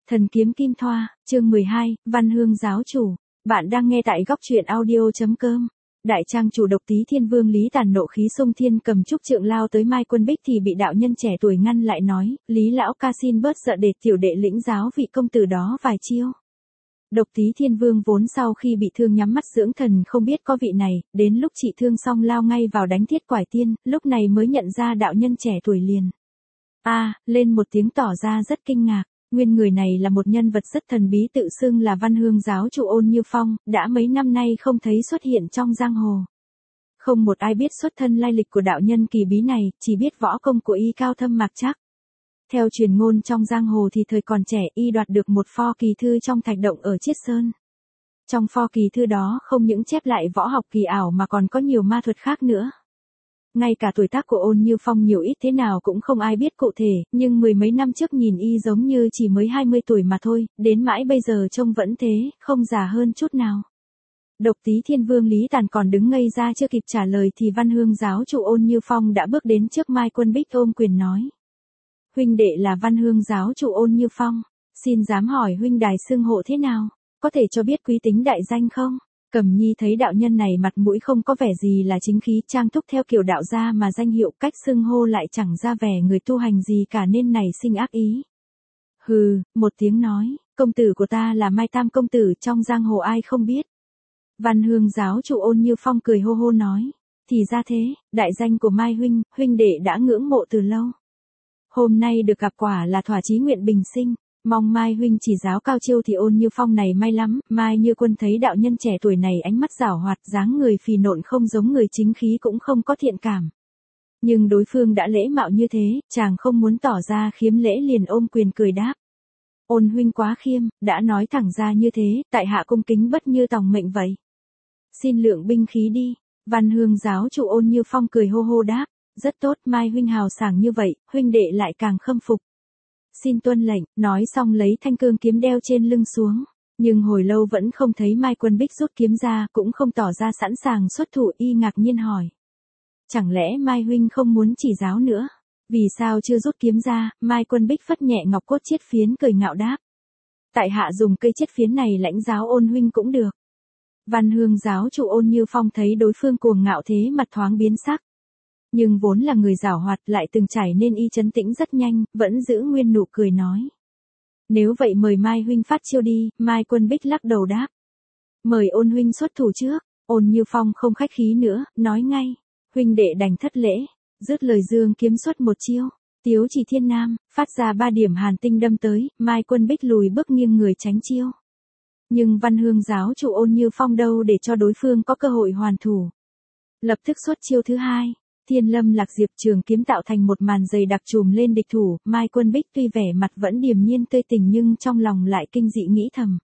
Thần kiếm kim thoa, chương 12, Văn Hương giáo chủ. Bạn đang nghe tại góc truyện audio.com. Đại trang chủ Độc Tý Thiên Vương Lý Tàn nộ khí xung thiên cầm trúc trượng lao tới Mai Quân Bích thì bị đạo nhân trẻ tuổi ngăn lại nói, Lý lão ca xin bớt sợ để tiểu đệ lĩnh giáo vị công tử đó vài chiêu. Độc Tý Thiên Vương vốn sau khi bị thương nhắm mắt dưỡng thần không biết có vị này, đến lúc trị thương xong lao ngay vào đánh Thiết Quải Tiên, lúc này mới nhận ra đạo nhân trẻ tuổi liền. Lên một tiếng tỏ ra rất kinh ngạc. Nguyên người này là một nhân vật rất thần bí tự xưng là Văn Hương giáo chủ Ôn Như Phong, đã mấy năm nay không thấy xuất hiện trong giang hồ. Không một ai biết xuất thân lai lịch của đạo nhân kỳ bí này, chỉ biết võ công của y cao thâm mạc chắc. Theo truyền ngôn trong giang hồ thì thời còn trẻ y đoạt được một pho kỳ thư trong thạch động ở Chiết Sơn. Trong pho kỳ thư đó không những chép lại võ học kỳ ảo mà còn có nhiều ma thuật khác nữa. Ngay cả tuổi tác của Ôn Như Phong nhiều ít thế nào cũng không ai biết cụ thể, nhưng mười mấy năm trước nhìn y giống như chỉ mới 20 tuổi mà thôi, đến mãi bây giờ trông vẫn thế, không già hơn chút nào. Độc Tý Thiên Vương Lý Tàn còn đứng ngây ra chưa kịp trả lời thì Văn Hương giáo chủ Ôn Như Phong đã bước đến trước Mai Quân Bích ôm quyền nói. Huynh đệ là Văn Hương giáo chủ Ôn Như Phong, xin dám hỏi huynh đài xưng hộ thế nào, có thể cho biết quý tính đại danh không? Cẩm Nhi thấy đạo nhân này mặt mũi không có vẻ gì là chính khí trang túc theo kiểu đạo gia mà danh hiệu cách xưng hô lại chẳng ra vẻ người tu hành gì cả nên nảy sinh ác ý. Hừ, một tiếng nói, công tử của ta là Mai Tam công tử trong giang hồ ai không biết. Văn Hương giáo chủ Ôn Như Phong cười hô hô nói, thì ra thế, đại danh của Mai huynh, huynh đệ đã ngưỡng mộ từ lâu. Hôm nay được gặp quả là thỏa chí nguyện bình sinh. Mong Mai huynh chỉ giáo cao chiêu thì Ôn Như Phong này may lắm, Mai Như Quân thấy đạo nhân trẻ tuổi này ánh mắt giảo hoạt, dáng người phì nộn không giống người chính khí cũng không có thiện cảm. Nhưng đối phương đã lễ mạo như thế, chàng không muốn tỏ ra khiếm lễ liền ôm quyền cười đáp. Ôn huynh quá khiêm, đã nói thẳng ra như thế, tại hạ cung kính bất như tòng mệnh vậy. Xin lượng binh khí đi, Văn Hương giáo chủ Ôn Như Phong cười hô hô đáp, rất tốt Mai huynh hào sảng như vậy, huynh đệ lại càng khâm phục. Xin tuân lệnh, nói xong lấy thanh cương kiếm đeo trên lưng xuống. Nhưng hồi lâu vẫn không thấy Mai Quân Bích rút kiếm ra, cũng không tỏ ra sẵn sàng xuất thủ y ngạc nhiên hỏi. Chẳng lẽ Mai huynh không muốn chỉ giáo nữa? Vì sao chưa rút kiếm ra? Mai Quân Bích phất nhẹ ngọc cốt chiết phiến cười ngạo đáp. Tại hạ dùng cây chiết phiến này lãnh giáo Ôn huynh cũng được. Văn Hương giáo chủ Ôn Như Phong thấy đối phương cuồng ngạo thế mặt thoáng biến sắc. Nhưng vốn là người giảo hoạt lại từng trải nên y trấn tĩnh rất nhanh, vẫn giữ nguyên nụ cười nói. Nếu vậy mời Mai huynh phát chiêu đi, Mai Quân Bích lắc đầu đáp. Mời Ôn huynh xuất thủ trước, Ôn Như Phong không khách khí nữa, nói ngay. Huynh đệ đành thất lễ, dứt lời dương kiếm xuất một chiêu, tiếu chỉ thiên nam, phát ra 3 điểm hàn tinh đâm tới, Mai Quân Bích lùi bước nghiêng người tránh chiêu. Nhưng Văn Hương giáo chủ Ôn Như Phong đâu để cho đối phương có cơ hội hoàn thủ. Lập tức xuất chiêu thứ hai. Thiên Lâm Lạc Diệp trường kiếm tạo thành một màn dày đặc trùm lên địch thủ, Mai Quân Bích tuy vẻ mặt vẫn điềm nhiên tươi tỉnh nhưng trong lòng lại kinh dị nghĩ thầm.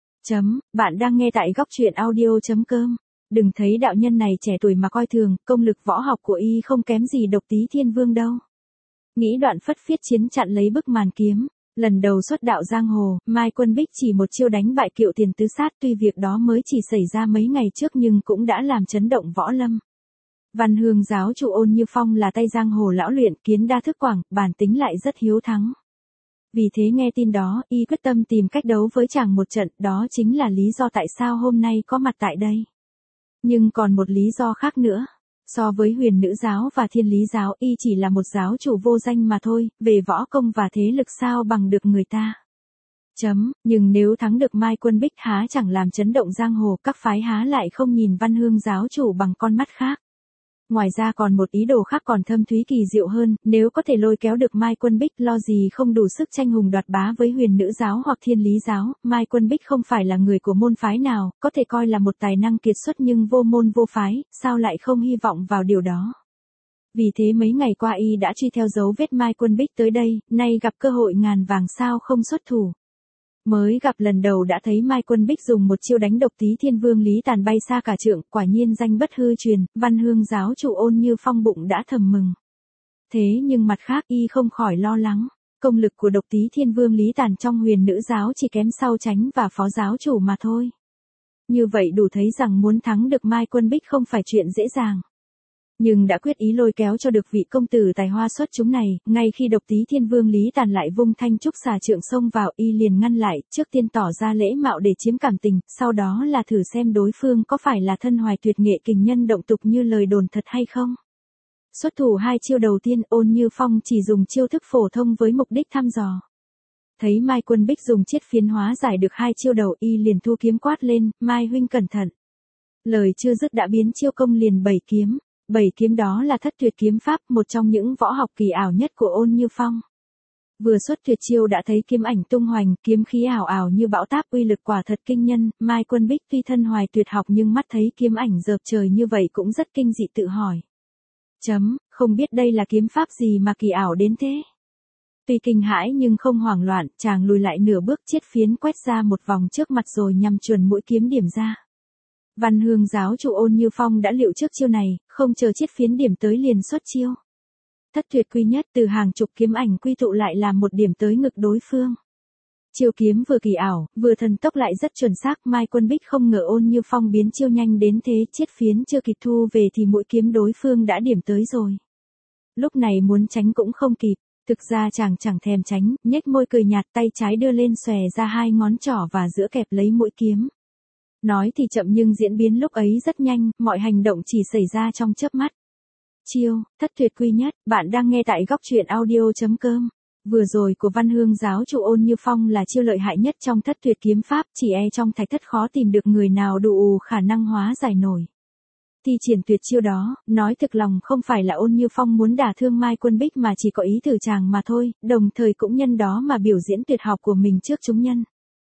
Bạn đang nghe tại góc truyện audio.com. Đừng thấy đạo nhân này trẻ tuổi mà coi thường, công lực võ học của y không kém gì Độc Tý Thiên Vương đâu. Nghĩ đoạn phất phiết chiến chặn lấy bức màn kiếm. Lần đầu xuất đạo giang hồ, Mai Quân Bích chỉ một chiêu đánh bại Kiệu Tiền Tứ Sát, tuy việc đó mới chỉ xảy ra mấy ngày trước nhưng cũng đã làm chấn động võ lâm. Văn Hương giáo chủ Ôn Như Phong là tay giang hồ lão luyện, kiến đa thức quảng, bản tính lại rất hiếu thắng. Vì thế nghe tin đó, y quyết tâm tìm cách đấu với chàng một trận, đó chính là lý do tại sao hôm nay có mặt tại đây. Nhưng còn một lý do khác nữa. So với Huyền Nữ giáo và Thiên Lý giáo, y chỉ là một giáo chủ vô danh mà thôi, về võ công và thế lực sao bằng được người ta. Nhưng nếu thắng được Mai Quân Bích há chẳng làm chấn động giang hồ, các phái há lại không nhìn Văn Hương giáo chủ bằng con mắt khác. Ngoài ra còn một ý đồ khác còn thâm thúy kỳ diệu hơn, nếu có thể lôi kéo được Mai Quân Bích lo gì không đủ sức tranh hùng đoạt bá với Huyền Nữ giáo hoặc Thiên Lý giáo, Mai Quân Bích không phải là người của môn phái nào, có thể coi là một tài năng kiệt xuất nhưng vô môn vô phái, sao lại không hy vọng vào điều đó. Vì thế mấy ngày qua y đã truy theo dấu vết Mai Quân Bích tới đây, nay gặp cơ hội ngàn vàng sao không xuất thủ. Mới gặp lần đầu đã thấy Mai Quân Bích dùng một chiêu đánh Độc Tý Thiên Vương Lý Tàn bay xa cả trượng, quả nhiên danh bất hư truyền, Văn Hương giáo chủ Ôn Như Phong bụng đã thầm mừng. Thế nhưng mặt khác y không khỏi lo lắng, công lực của Độc Tý Thiên Vương Lý Tàn trong Huyền Nữ giáo chỉ kém sau Chánh và phó giáo chủ mà thôi. Như vậy đủ thấy rằng muốn thắng được Mai Quân Bích không phải chuyện dễ dàng. Nhưng đã quyết ý lôi kéo cho được vị công tử tài hoa xuất chúng này, ngay khi Độc Tý Thiên Vương Lý Tàn lại vung thanh trúc xà trượng xông vào, y liền ngăn lại, trước tiên tỏ ra lễ mạo để chiếm cảm tình, sau đó là thử xem đối phương có phải là thân hoài tuyệt nghệ kình nhân động tục như lời đồn thật hay không. Xuất thủ hai chiêu đầu tiên, Ôn Như Phong chỉ dùng chiêu thức phổ thông với mục đích thăm dò. Thấy Mai Quân Bích dùng chiết phiến hóa giải được hai chiêu đầu, y liền thu kiếm quát lên, Mai huynh cẩn thận. Lời chưa dứt đã biến chiêu công liền 7 kiếm. 7 kiếm đó là Thất Tuyệt kiếm pháp, một trong những võ học kỳ ảo nhất của Ôn Như Phong. Vừa xuất tuyệt chiêu đã thấy kiếm ảnh tung hoành, kiếm khí ảo ảo như bão táp, uy lực quả thật kinh nhân. Mai Quân Bích tuy thân hoài tuyệt học nhưng mắt thấy kiếm ảnh dợp trời như vậy cũng rất kinh dị, tự hỏi. Không biết đây là kiếm pháp gì mà kỳ ảo đến thế. Tuy kinh hãi nhưng không hoảng loạn, chàng lùi lại nửa bước, chiết phiến quét ra một vòng trước mặt rồi nhằm chuẩn mũi kiếm điểm ra. Văn Hương giáo chủ Ôn Như Phong đã liệu trước chiêu này, không chờ chiết phiến điểm tới liền xuất chiêu. Thất tuyệt quy nhất, từ hàng chục kiếm ảnh quy tụ lại làm một điểm tới ngực đối phương. Chiêu kiếm vừa kỳ ảo, vừa thần tốc lại rất chuẩn xác, Mai Quân Bích không ngờ Ôn Như Phong biến chiêu nhanh đến thế, chiết phiến chưa kịp thu về thì mũi kiếm đối phương đã điểm tới rồi. Lúc này muốn tránh cũng không kịp, thực ra chàng chẳng thèm tránh, nhếch môi cười nhạt, tay trái đưa lên xòe ra hai ngón trỏ và giữa kẹp lấy mũi kiếm. Nói thì chậm nhưng diễn biến lúc ấy rất nhanh, mọi hành động chỉ xảy ra trong chớp mắt. Chiêu, thất tuyệt quy nhất, bạn đang nghe tại góc truyện audio.com. Vừa rồi của Văn Hương giáo chủ Ôn Như Phong là chiêu lợi hại nhất trong Thất Tuyệt kiếm pháp, chỉ trong thạch thất khó tìm được người nào đủ khả năng hóa giải nổi. Thi triển tuyệt chiêu đó, nói thực lòng không phải là Ôn Như Phong muốn đả thương Mai Quân Bích mà chỉ có ý từ chàng mà thôi, đồng thời cũng nhân đó mà biểu diễn tuyệt học của mình trước chúng nhân.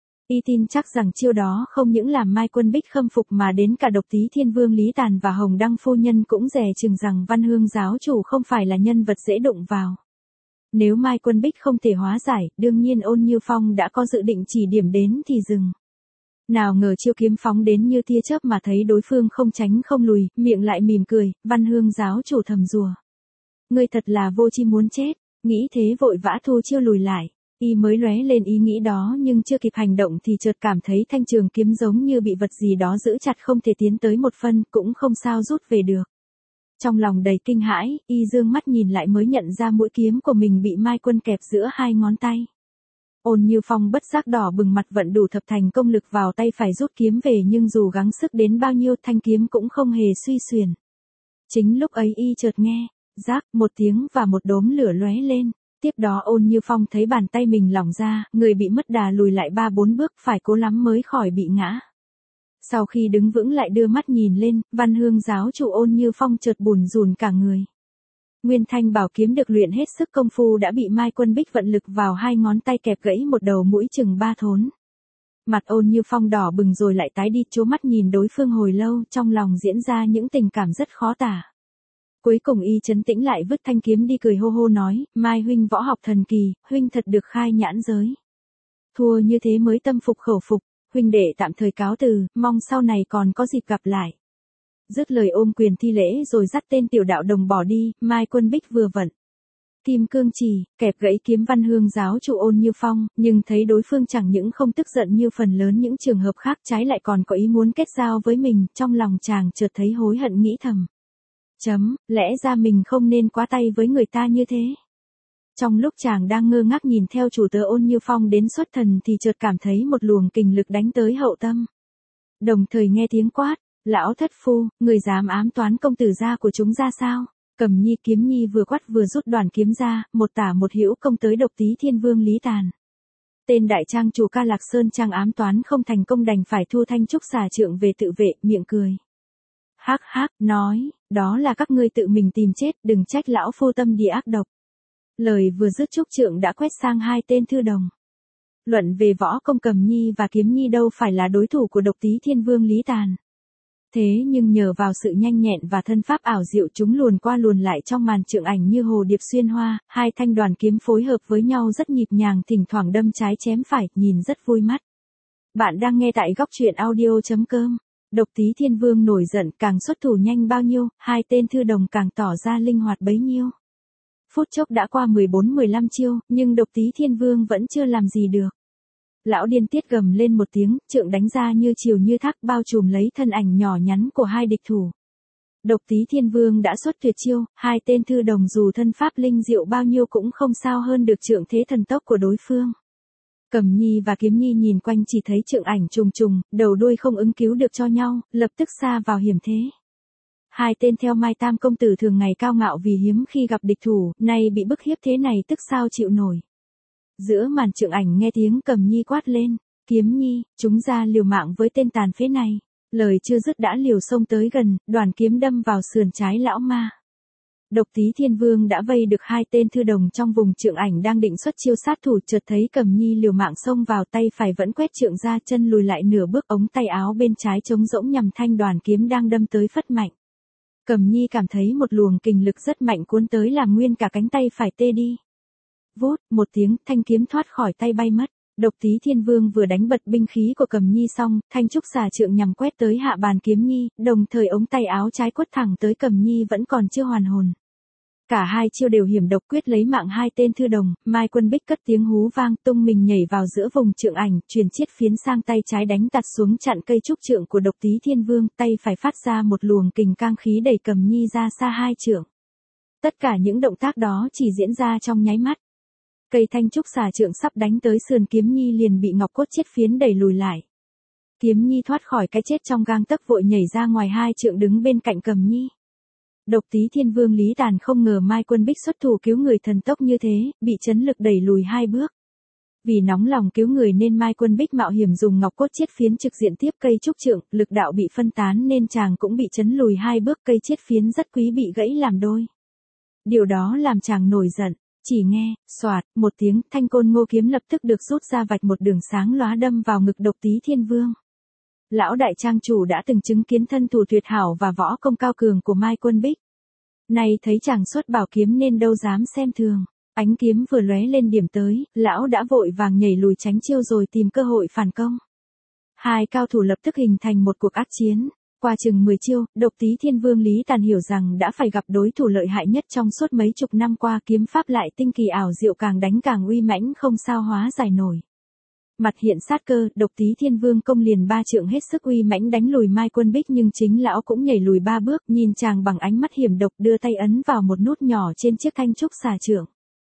Y tin chắc rằng chiêu đó không những làm Mai Quân Bích khâm phục mà đến cả Độc Tý Thiên Vương Lý Tàn và Hồng Đăng phu nhân cũng dè chừng rằng Văn Hương giáo chủ không phải là nhân vật dễ đụng vào. Nếu Mai Quân Bích không thể hóa giải, đương nhiên Ôn Như Phong đã có dự định chỉ điểm đến thì dừng. Nào ngờ chiêu kiếm phóng đến như tia chớp mà thấy đối phương không tránh không lùi, miệng lại mỉm cười, Văn Hương giáo chủ thầm rủa. Ngươi thật là vô chi muốn chết, nghĩ thế vội vã thu chiêu lùi lại. Y mới lóe lên ý nghĩ đó nhưng chưa kịp hành động thì chợt cảm thấy thanh trường kiếm giống như bị vật gì đó giữ chặt không thể tiến tới một phân, cũng không sao rút về được. Trong lòng đầy kinh hãi, y dương mắt nhìn lại mới nhận ra mũi kiếm của mình bị Mai Quân kẹp giữa hai ngón tay. Ôn Như Phong bất giác đỏ bừng mặt, vận đủ thập thành công lực vào tay phải rút kiếm về nhưng dù gắng sức đến bao nhiêu thanh kiếm cũng không hề suy xuyển. Chính lúc ấy y chợt nghe, rác một tiếng và một đốm lửa lóe lên. Tiếp đó Ôn Như Phong thấy bàn tay mình lỏng ra, người bị mất đà lùi lại 3-4 bước, phải cố lắm mới khỏi bị ngã. Sau khi đứng vững lại đưa mắt nhìn lên, Văn Hương giáo chủ Ôn Như Phong chợt bùn rùn cả người. Nguyên thanh bảo kiếm được luyện hết sức công phu đã bị Mai Quân Bích vận lực vào hai ngón tay kẹp gãy một đầu mũi chừng 3 thốn. Mặt Ôn Như Phong đỏ bừng rồi lại tái đi, trố mắt nhìn đối phương hồi lâu, trong lòng diễn ra những tình cảm rất khó tả. Cuối cùng y trấn tĩnh lại, vứt thanh kiếm đi, cười hô hô nói, Mai huynh võ học thần kỳ, huynh thật được khai nhãn giới. Thua như thế mới tâm phục khẩu phục, huynh đệ tạm thời cáo từ, mong sau này còn có dịp gặp lại. Dứt lời ôm quyền thi lễ rồi dắt tên tiểu đạo đồng bỏ đi. Mai Quân Bích vừa vận kim cương chỉ, kẹp gãy kiếm Văn Hương giáo chủ Ôn Như Phong, nhưng thấy đối phương chẳng những không tức giận như phần lớn những trường hợp khác, trái lại còn có ý muốn kết giao với mình, trong lòng chàng chợt thấy hối hận, nghĩ thầm. Lẽ ra mình không nên quá tay với người ta như thế. Trong lúc chàng đang ngơ ngác nhìn theo chủ tớ Ôn Như Phong đến xuất thần thì chợt cảm thấy một luồng kình lực đánh tới hậu tâm. Đồng thời nghe tiếng quát, lão thất phu, người dám ám toán công tử gia của chúng ra sao? Cầm nhi kiếm nhi vừa quát vừa rút đoàn kiếm ra, một tả một hữu công tới Độc Tý Thiên Vương Lý Tàn. Tên đại trang chủ Ca Lạc Sơn trang ám toán không thành công đành phải thu thanh trúc xà trượng về tự vệ, miệng cười. Hắc hắc, nói, đó là các ngươi tự mình tìm chết, đừng trách lão phu tâm địa ác độc. Lời vừa dứt trúc trượng đã quét sang hai tên thư đồng. Luận về võ công, Cầm Nhi và Kiếm Nhi đâu phải là đối thủ của Độc Tý Thiên Vương Lý Tàn. Thế nhưng nhờ vào sự nhanh nhẹn và thân pháp ảo diệu, chúng luồn qua luồn lại trong màn trượng ảnh như hồ điệp xuyên hoa, hai thanh đoàn kiếm phối hợp với nhau rất nhịp nhàng, thỉnh thoảng đâm trái chém phải, nhìn rất vui mắt. Bạn đang nghe tại góc truyện audio.com. Độc Tý Thiên Vương nổi giận, càng xuất thủ nhanh bao nhiêu, hai tên thư đồng càng tỏ ra linh hoạt bấy nhiêu. Phút chốc đã qua 14-15 chiêu, nhưng Độc Tý Thiên Vương vẫn chưa làm gì được. Lão điên tiết gầm lên một tiếng, trượng đánh ra như chiều như thác, bao trùm lấy thân ảnh nhỏ nhắn của hai địch thủ. Độc Tý Thiên Vương đã xuất tuyệt chiêu, hai tên thư đồng dù thân pháp linh diệu bao nhiêu cũng không sao hơn được trượng thế thần tốc của đối phương. Cẩm Nhi và Kiếm Nhi nhìn quanh chỉ thấy trượng ảnh trùng trùng, đầu đuôi không ứng cứu được cho nhau, lập tức sa vào hiểm thế. Hai tên theo Mai Tam công tử thường ngày cao ngạo vì hiếm khi gặp địch thủ, nay bị bức hiếp thế này tức sao chịu nổi. Giữa màn trượng ảnh nghe tiếng Cẩm Nhi quát lên, Kiếm Nhi, chúng ra liều mạng với tên tàn phế này. Lời chưa dứt đã liều xông tới gần, đoàn kiếm đâm vào sườn trái lão ma. Độc Tý Thiên Vương đã vây được hai tên thư đồng trong vùng trượng ảnh đang định xuất chiêu sát thủ, chợt thấy Cẩm Nhi liều mạng xông vào, tay phải vẫn quét trượng ra, chân lùi lại nửa bước, ống tay áo bên trái trống rỗng nhằm thanh đoàn kiếm đang đâm tới phất mạnh. Cẩm Nhi cảm thấy một luồng kình lực rất mạnh cuốn tới làm nguyên cả cánh tay phải tê đi. Vút, một tiếng, thanh kiếm thoát khỏi tay bay mất. Độc Tý Thiên Vương vừa đánh bật binh khí của Cẩm Nhi xong, thanh trúc xà trượng nhằm quét tới hạ bàn Kiếm Nhi, đồng thời ống tay áo trái quất thẳng tới Cẩm Nhi vẫn còn chưa hoàn hồn. Cả hai chiêu đều hiểm độc quyết lấy mạng hai tên thư đồng, Mai Quân Bích cất tiếng hú vang, tung mình nhảy vào giữa vùng trượng ảnh, truyền chiết phiến sang tay trái đánh tạt xuống chặn cây trúc trượng của Độc Tý Thiên Vương, tay phải phát ra một luồng kình cang khí đẩy Cẩm Nhi ra xa hai trượng. Tất cả những động tác đó chỉ diễn ra trong nháy mắt. Cây thanh trúc xà trượng sắp đánh tới sườn Kiếm Nhi liền bị ngọc cốt chiết phiến đẩy lùi lại. Kiếm Nhi thoát khỏi cái chết trong gang tấc vội nhảy ra ngoài hai trượng đứng bên cạnh Cẩm Nhi. Độc Tý Thiên Vương Lý Tàn không ngờ Mai Quân Bích xuất thủ cứu người thần tốc như thế, bị chấn lực đẩy lùi hai bước. Vì nóng lòng cứu người nên Mai Quân Bích mạo hiểm dùng ngọc cốt chiết phiến trực diện tiếp cây trúc trượng, lực đạo bị phân tán nên chàng cũng bị chấn lùi hai bước, cây chiết phiến rất quý bị gãy làm đôi. Điều đó làm chàng nổi giận. Chỉ nghe, xoạt, một tiếng, thanh côn ngô kiếm lập tức được rút ra vạch một đường sáng lóa đâm vào ngực Độc Tý Thiên Vương. Lão đại trang chủ đã từng chứng kiến thân thủ tuyệt hảo và võ công cao cường của Mai Quân Bích. Nay thấy chàng xuất bảo kiếm nên đâu dám xem thường. Ánh kiếm vừa lóe lên điểm tới, lão đã vội vàng nhảy lùi tránh chiêu rồi tìm cơ hội phản công. Hai cao thủ lập tức hình thành một cuộc ác chiến. Qua chừng 10 chiêu, Độc Tý Thiên Vương Lý Tàn hiểu rằng đã phải gặp đối thủ lợi hại nhất trong suốt mấy chục năm qua, kiếm pháp lại tinh kỳ ảo diệu, càng đánh càng uy mãnh không sao hóa giải nổi. Mặt hiện sát cơ, Độc Tý Thiên Vương công liền ba trượng hết sức uy mãnh đánh lùi Mai Quân Bích, nhưng chính lão cũng nhảy lùi ba bước, nhìn chàng bằng ánh mắt hiểm độc, đưa tay ấn vào một nút nhỏ trên chiếc thanh trúc xà trượng.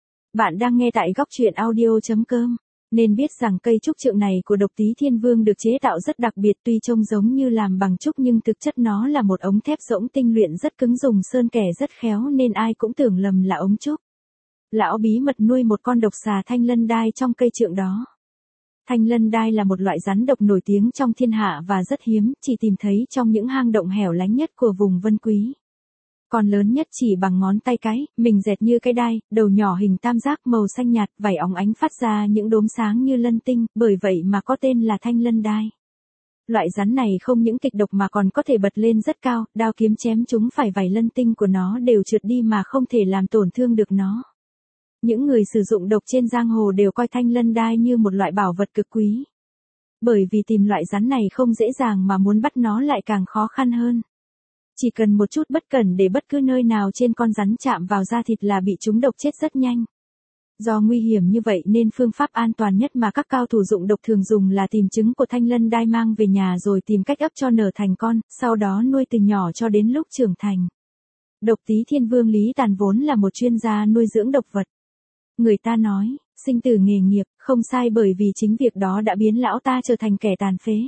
Bạn đang nghe tại góc truyện audio.com. Nên biết rằng cây trúc trượng này của Độc Tý Thiên Vương được chế tạo rất đặc biệt, tuy trông giống như làm bằng trúc nhưng thực chất nó là một ống thép rỗng tinh luyện rất cứng, dùng sơn kẻ rất khéo nên ai cũng tưởng lầm là ống trúc. Lão bí mật nuôi một con độc xà thanh lân đai trong cây trượng đó. Thanh lân đai là một loại rắn độc nổi tiếng trong thiên hạ và rất hiếm, chỉ tìm thấy trong những hang động hẻo lánh nhất của vùng Vân Quý. Con lớn nhất chỉ bằng ngón tay cái, mình dẹt như cái đai, đầu nhỏ hình tam giác màu xanh nhạt, vảy óng ánh phát ra những đốm sáng như lân tinh, bởi vậy mà có tên là thanh lân đai. Loại rắn này không những kịch độc mà còn có thể bật lên rất cao, đao kiếm chém chúng phải vảy lân tinh của nó đều trượt đi mà không thể làm tổn thương được nó. Những người sử dụng độc trên giang hồ đều coi thanh lân đai như một loại bảo vật cực quý. Bởi vì tìm loại rắn này không dễ dàng mà muốn bắt nó lại càng khó khăn hơn. Chỉ cần một chút bất cẩn để bất cứ nơi nào trên con rắn chạm vào da thịt là bị chúng độc chết rất nhanh. Do nguy hiểm như vậy nên phương pháp an toàn nhất mà các cao thủ dụng độc thường dùng là tìm trứng của thanh lân đai mang về nhà rồi tìm cách ấp cho nở thành con, sau đó nuôi từ nhỏ cho đến lúc trưởng thành. Độc Tý Thiên Vương Lý Tàn vốn là một chuyên gia nuôi dưỡng độc vật. Người ta nói, sinh tử nghề nghiệp, không sai, bởi vì chính việc đó đã biến lão ta trở thành kẻ tàn phế.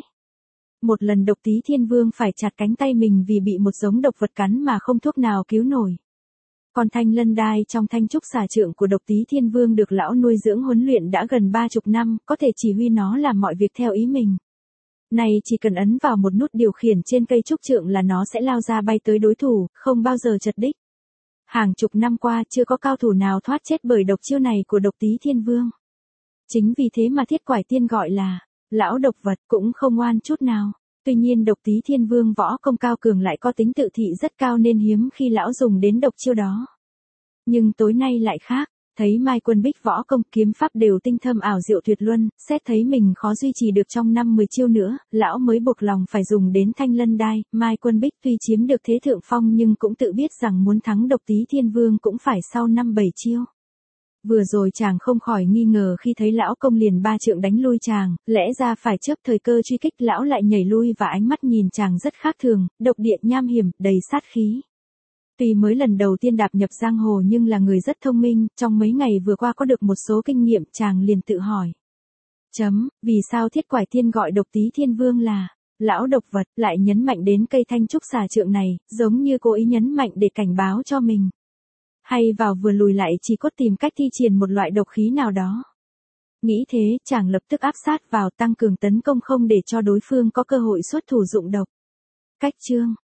Một lần Độc Tý Thiên Vương phải chặt cánh tay mình vì bị một giống độc vật cắn mà không thuốc nào cứu nổi. Còn thanh lân đai trong thanh trúc xà trượng của Độc Tý Thiên Vương được lão nuôi dưỡng huấn luyện đã gần 30 năm, có thể chỉ huy nó làm mọi việc theo ý mình. Này chỉ cần ấn vào một nút điều khiển trên cây trúc trượng là nó sẽ lao ra bay tới đối thủ, không bao giờ chật đích. Hàng chục năm qua chưa có cao thủ nào thoát chết bởi độc chiêu này của Độc Tý Thiên Vương. Chính vì thế mà Thiết Quải Tiên gọi là lão độc vật, cũng không oan chút nào. Tuy nhiên Độc Tý Thiên Vương võ công cao cường lại có tính tự thị rất cao nên hiếm khi lão dùng đến độc chiêu đó. Nhưng tối nay lại khác, thấy Mai Quân Bích võ công kiếm pháp đều tinh thâm ảo diệu tuyệt luân, xét thấy mình khó duy trì được trong 5-10 chiêu nữa, lão mới buộc lòng phải dùng đến thanh lân đai. Mai Quân Bích tuy chiếm được thế thượng phong nhưng cũng tự biết rằng muốn thắng Độc Tý Thiên Vương cũng phải sau 5-7 chiêu. Vừa rồi chàng không khỏi nghi ngờ khi thấy lão công liền ba trượng đánh lui chàng, lẽ ra phải chớp thời cơ truy kích, lão lại nhảy lui và ánh mắt nhìn chàng rất khác thường, độc địa nham hiểm, đầy sát khí. Tuy mới lần đầu tiên đạp nhập giang hồ nhưng là người rất thông minh, trong mấy ngày vừa qua có được một số kinh nghiệm, chàng liền tự hỏi. Vì sao Thiết Quải Thiên gọi Độc Tí Thiên Vương là lão độc vật, lại nhấn mạnh đến cây thanh trúc xà trượng này, giống như cố ý nhấn mạnh để cảnh báo cho mình. Hay vào vừa lùi lại chỉ cốt tìm cách thi triển một loại độc khí nào đó. Nghĩ thế, chàng lập tức áp sát vào tăng cường tấn công không để cho đối phương có cơ hội xuất thủ dụng độc. Cách chương